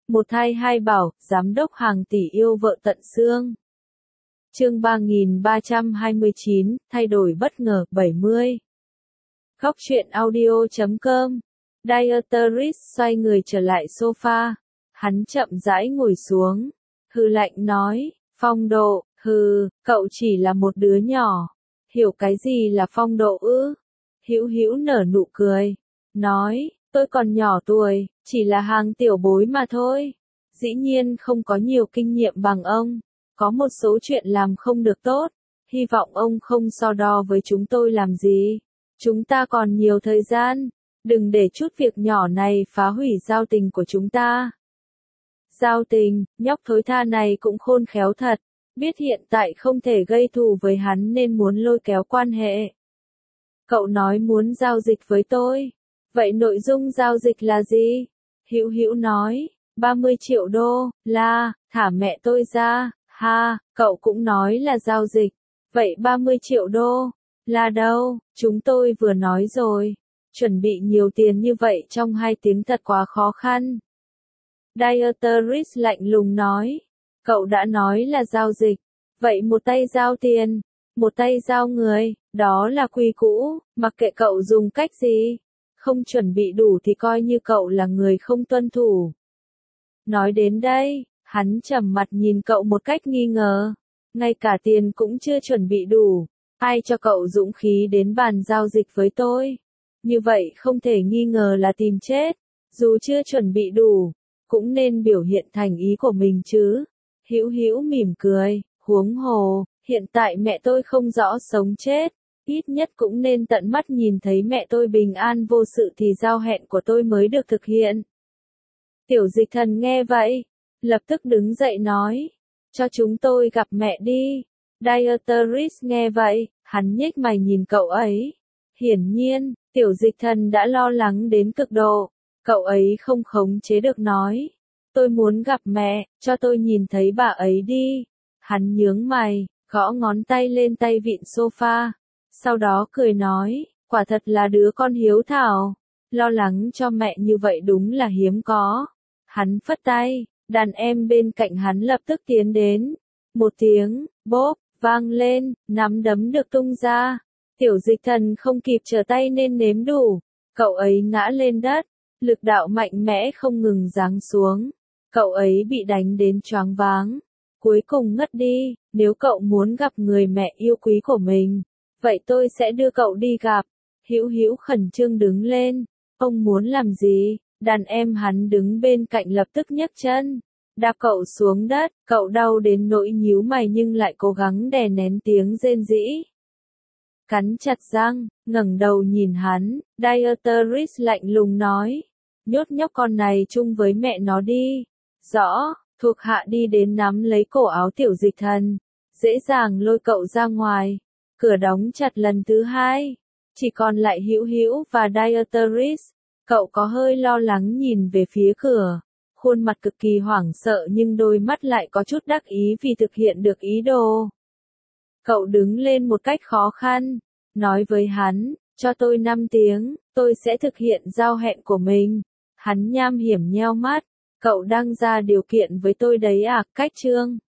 Một thai hai bảo, giám đốc hàng tỷ yêu vợ tận xương. Chương 3329, thay đổi bất ngờ, 70. Góc truyện audio.com. Dieterys xoay người trở lại sofa. Hắn chậm rãi ngồi xuống. Hừ lạnh nói, phong độ, cậu chỉ là một đứa nhỏ. Hiểu cái gì là phong độ ư? Hữu Hữu nở nụ cười. Nói, tôi còn nhỏ tuổi, chỉ là hàng tiểu bối mà thôi. Dĩ nhiên không có nhiều kinh nghiệm bằng ông. Có một số chuyện làm không được tốt. Hy vọng ông không so đo với chúng tôi làm gì. Chúng ta còn nhiều thời gian. Đừng để chút việc nhỏ này phá hủy giao tình của chúng ta. Giao tình, nhóc thối tha này cũng khôn khéo thật. Biết hiện tại không thể gây thù với hắn nên muốn lôi kéo quan hệ. Cậu nói muốn giao dịch với tôi. Vậy nội dung giao dịch là gì? Hữu Hữu nói, 30 triệu đô, thả mẹ tôi ra, cậu cũng nói là giao dịch. Vậy 30 triệu đô, là đâu? Chúng tôi vừa nói rồi. Chuẩn bị nhiều tiền như vậy trong 2 tiếng thật quá khó khăn. Dieterys lạnh lùng nói, cậu đã nói là giao dịch. Vậy một tay giao tiền, một tay giao người, đó là quy cũ, mặc kệ cậu dùng cách gì. Không chuẩn bị đủ thì coi như cậu là người không tuân thủ. Nói đến đây, hắn trầm mặt nhìn cậu một cách nghi ngờ. Ngay cả tiền cũng chưa chuẩn bị đủ. Ai cho cậu dũng khí đến bàn giao dịch với tôi? Như vậy không thể nghi ngờ là tìm chết. Dù chưa chuẩn bị đủ, cũng nên biểu hiện thành ý của mình chứ. Hữu Hữu mỉm cười, huống hồ, hiện tại mẹ tôi không rõ sống chết. Ít nhất cũng nên tận mắt nhìn thấy mẹ tôi bình an vô sự thì giao hẹn của tôi mới được thực hiện. Tiểu Dịch Thần nghe vậy, lập tức đứng dậy nói, cho chúng tôi gặp mẹ đi. Dieterys nghe vậy, hắn nhếch mày nhìn cậu ấy. Hiển nhiên, Tiểu Dịch Thần đã lo lắng đến cực độ. Cậu ấy không khống chế được nói, tôi muốn gặp mẹ, cho tôi nhìn thấy bà ấy đi. Hắn nhướng mày, gõ ngón tay lên tay vịn sofa. Sau đó cười nói, quả thật là đứa con hiếu thảo. Lo lắng cho mẹ như vậy đúng là hiếm có. Hắn phất tay, đàn em bên cạnh hắn lập tức tiến đến. Một tiếng, bốp, vang lên, nắm đấm được tung ra. Tiểu Dịch Thần không kịp trở tay nên nếm đủ. Cậu ấy ngã lên đất, lực đạo mạnh mẽ không ngừng giáng xuống. Cậu ấy bị đánh đến choáng váng. Cuối cùng ngất đi, nếu cậu muốn gặp người mẹ yêu quý của mình, vậy tôi sẽ đưa cậu đi gặp. Hữu Hữu khẩn trương đứng lên. Ông muốn làm gì? Đàn em hắn đứng bên cạnh lập tức nhấc chân, đạp cậu xuống đất. Cậu đau đến nỗi nhíu mày nhưng lại cố gắng đè nén tiếng rên rỉ. Cắn chặt răng, ngẩng đầu nhìn hắn, Dieterys lạnh lùng nói, nhốt nhóc con này chung với mẹ nó đi. Rõ, thuộc hạ đi đến nắm lấy cổ áo Tiểu Dịch Thần, dễ dàng lôi cậu ra ngoài. Cửa đóng chặt lần thứ 2, chỉ còn lại Hữu Hữu và Dieterys. Cậu có hơi lo lắng nhìn về phía cửa, khuôn mặt cực kỳ hoảng sợ nhưng đôi mắt lại có chút đắc ý vì thực hiện được ý đồ. Cậu đứng lên một cách khó khăn, nói với hắn, cho tôi 5 tiếng, tôi sẽ thực hiện giao hẹn của mình. Hắn nham hiểm nheo mắt, cậu đang ra điều kiện với tôi đấy à? Cách chương